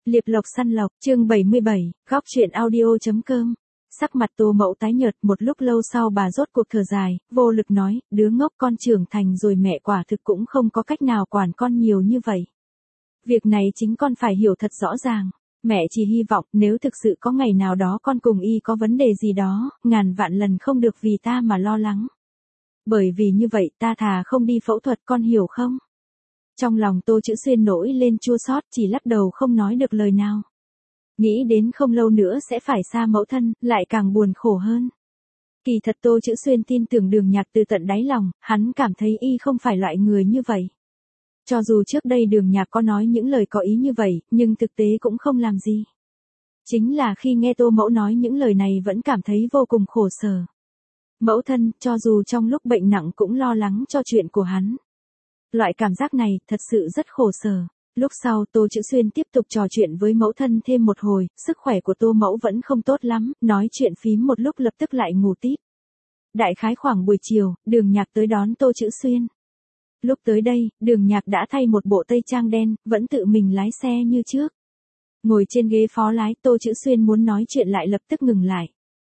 Liệp lộc săn lộc, chương 77, góc truyện audio.com. Sắc mặt Tô Mẫu tái nhợt, một lúc lâu sau bà rốt cuộc thở dài, vô lực nói, đứa ngốc con trưởng thành rồi, mẹ quả thực cũng không có cách nào quản con nhiều như vậy. Việc này chính con phải hiểu thật rõ ràng. Mẹ chỉ hy vọng nếu thực sự có ngày nào đó con cùng y có vấn đề gì đó, ngàn vạn lần không được vì ta mà lo lắng. Bởi vì như vậy ta thà không đi phẫu thuật, con hiểu không? Trong lòng Tô Chữ Xuyên nổi lên chua xót, chỉ lắc đầu không nói được lời nào. Nghĩ đến không lâu nữa sẽ phải xa mẫu thân, lại càng buồn khổ hơn. Kỳ thật Tô Chữ Xuyên tin tưởng Đường Nhạc từ tận đáy lòng, hắn cảm thấy y không phải loại người như vậy. Cho dù trước đây Đường Nhạc có nói những lời có ý như vậy, nhưng thực tế cũng không làm gì. Chính là khi nghe Tô Mẫu nói những lời này vẫn cảm thấy vô cùng khổ sở. Mẫu thân, cho dù trong lúc bệnh nặng cũng lo lắng cho chuyện của hắn. Loại cảm giác này thật sự rất khổ sở. Lúc sau Tô Chữ Xuyên tiếp tục trò chuyện với mẫu thân thêm một hồi, sức khỏe của Tô Mẫu vẫn không tốt lắm, nói chuyện phím một lúc lập tức lại ngủ tít. Đại khái khoảng buổi chiều, Đường Nhạc tới đón Tô Chữ Xuyên. Lúc tới đây, Đường Nhạc đã thay một bộ tây trang đen, vẫn tự mình lái xe như trước. Ngồi trên ghế phó lái, Tô Chữ Xuyên muốn nói chuyện lại lập tức ngừng lại.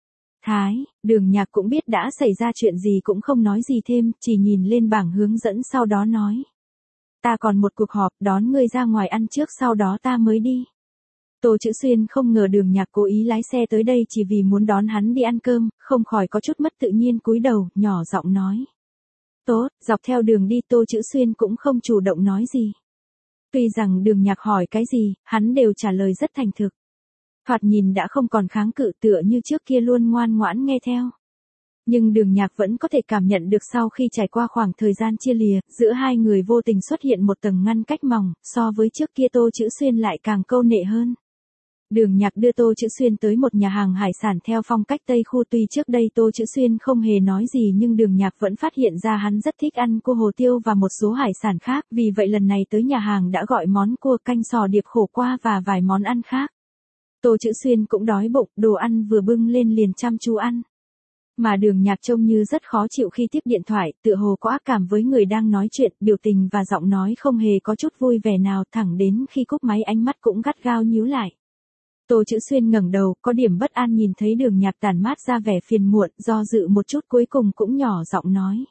Đường Nhạc cũng biết đã xảy ra chuyện gì cũng không nói gì thêm, chỉ nhìn lên bảng hướng dẫn sau đó nói. Ta còn một cuộc họp, đón ngươi ra ngoài ăn trước sau đó ta mới đi. Tô Chữ Xuyên không ngờ Đường Nhạc cố ý lái xe tới đây chỉ vì muốn đón hắn đi ăn cơm, không khỏi có chút mất tự nhiên cúi đầu, nhỏ giọng nói. Tốt, dọc theo đường đi Tô Chữ Xuyên cũng không chủ động nói gì. Tuy rằng Đường Nhạc hỏi cái gì, hắn đều trả lời rất thành thực. Thoạt nhìn đã không còn kháng cự, tựa như trước kia luôn ngoan ngoãn nghe theo. Nhưng Đường Nhạc vẫn có thể cảm nhận được sau khi trải qua khoảng thời gian chia lìa, giữa hai người vô tình xuất hiện một tầng ngăn cách mỏng, so với trước kia Tô Chữ Xuyên lại càng câu nệ hơn. Đường Nhạc đưa Tô Chữ Xuyên tới một nhà hàng hải sản theo phong cách Tây khu, tuy trước đây Tô Chữ Xuyên không hề nói gì nhưng Đường Nhạc vẫn phát hiện ra hắn rất thích ăn cua hồ tiêu và một số hải sản khác, vì vậy lần này tới nhà hàng đã gọi món cua canh sò điệp khổ qua và vài món ăn khác. Tô Chữ Xuyên cũng đói bụng, đồ ăn vừa bưng lên liền chăm chú ăn. Mà Đường Nhạc trông như rất khó chịu khi tiếp điện thoại, tựa hồ có ác cảm với người đang nói chuyện, biểu tình và giọng nói không hề có chút vui vẻ nào, thẳng đến khi cúp máy ánh mắt cũng gắt gao nhíu lại. Tô Chữ Xuyên ngẩng đầu, có điểm bất an nhìn thấy Đường Nhạc tản mát ra vẻ phiền muộn, do dự một chút cuối cùng cũng nhỏ giọng nói.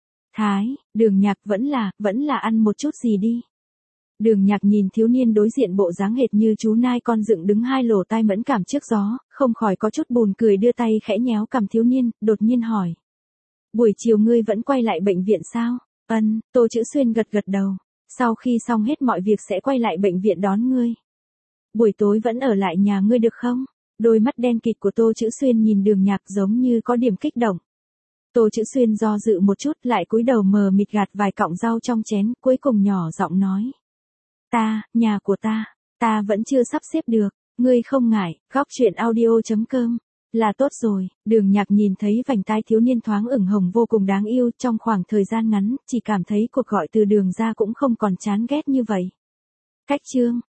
Đường Nhạc vẫn là ăn một chút gì đi. Đường Nhạc nhìn thiếu niên đối diện bộ dáng hệt như chú nai con dựng đứng hai lỗ tai mẫn cảm trước gió, không khỏi có chút buồn cười, đưa tay khẽ nhéo cằm thiếu niên, đột nhiên hỏi. Buổi chiều ngươi vẫn quay lại bệnh viện sao? Tô Chữ Xuyên gật gật đầu. Sau khi xong hết mọi việc sẽ quay lại bệnh viện đón ngươi. Buổi tối vẫn ở lại nhà ngươi được không? Đôi mắt đen kịt của Tô Chữ Xuyên nhìn Đường Nhạc giống như có điểm kích động. Tô Chữ Xuyên do dự một chút lại cúi đầu mờ mịt gạt vài cọng rau trong chén, cuối cùng nhỏ giọng nói. Nhà của ta vẫn chưa sắp xếp được, ngươi không ngại, góc truyện audio.com, là tốt rồi. Đường Nhạc nhìn thấy vành tai thiếu niên thoáng ửng hồng vô cùng đáng yêu, trong khoảng thời gian ngắn, chỉ cảm thấy cuộc gọi từ Đường ra cũng không còn chán ghét như vậy. Cách chương